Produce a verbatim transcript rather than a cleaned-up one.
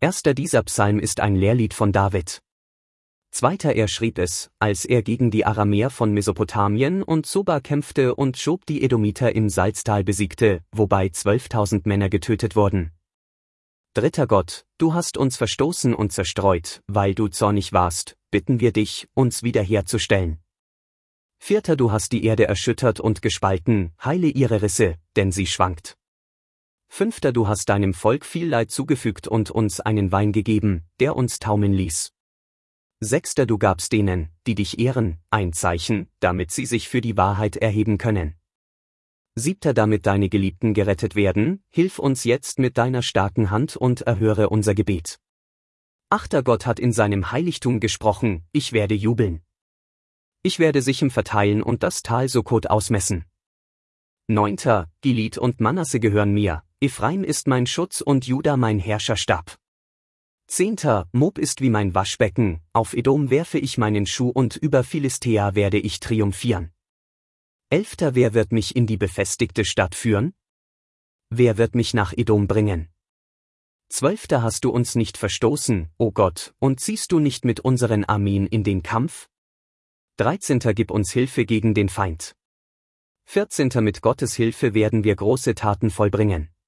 Erster dieser Psalm ist ein Lehrlied von David. Zweiter er schrieb es, als er gegen die Aramäer von Mesopotamien und Soba kämpfte und Schob die Edomiter im Salztal besiegte, wobei zwölftausend Männer getötet wurden. Dritter Gott, du hast uns verstoßen und zerstreut, weil du zornig warst, bitten wir dich, uns wiederherzustellen. Vierter du hast die Erde erschüttert und gespalten, heile ihre Risse, denn sie schwankt. Fünfter du hast deinem Volk viel Leid zugefügt und uns einen Wein gegeben, der uns taumeln ließ. Sechster du gabst denen, die dich ehren, ein Zeichen, damit sie sich für die Wahrheit erheben können. Siebter damit deine Geliebten gerettet werden, hilf uns jetzt mit deiner starken Hand und erhöre unser Gebet. Achter Gott hat in seinem Heiligtum gesprochen, ich werde jubeln. Ich werde Sichem verteilen und das Tal Sukot ausmessen. Neunter, Gilead und Manasse gehören mir, Ephraim ist mein Schutz und Juda mein Herrscherstab. Zehnter, Moab ist wie mein Waschbecken, auf Edom werfe ich meinen Schuh und über Philistea werde ich triumphieren. Elfter, wer wird mich in die befestigte Stadt führen? Wer wird mich nach Edom bringen? Zwölfter, hast du uns nicht verstoßen, o Gott, und ziehst du nicht mit unseren Armeen in den Kampf? Dreizehnter, gib uns Hilfe gegen den Feind. Vierzehnter, mit Gottes Hilfe werden wir große Taten vollbringen.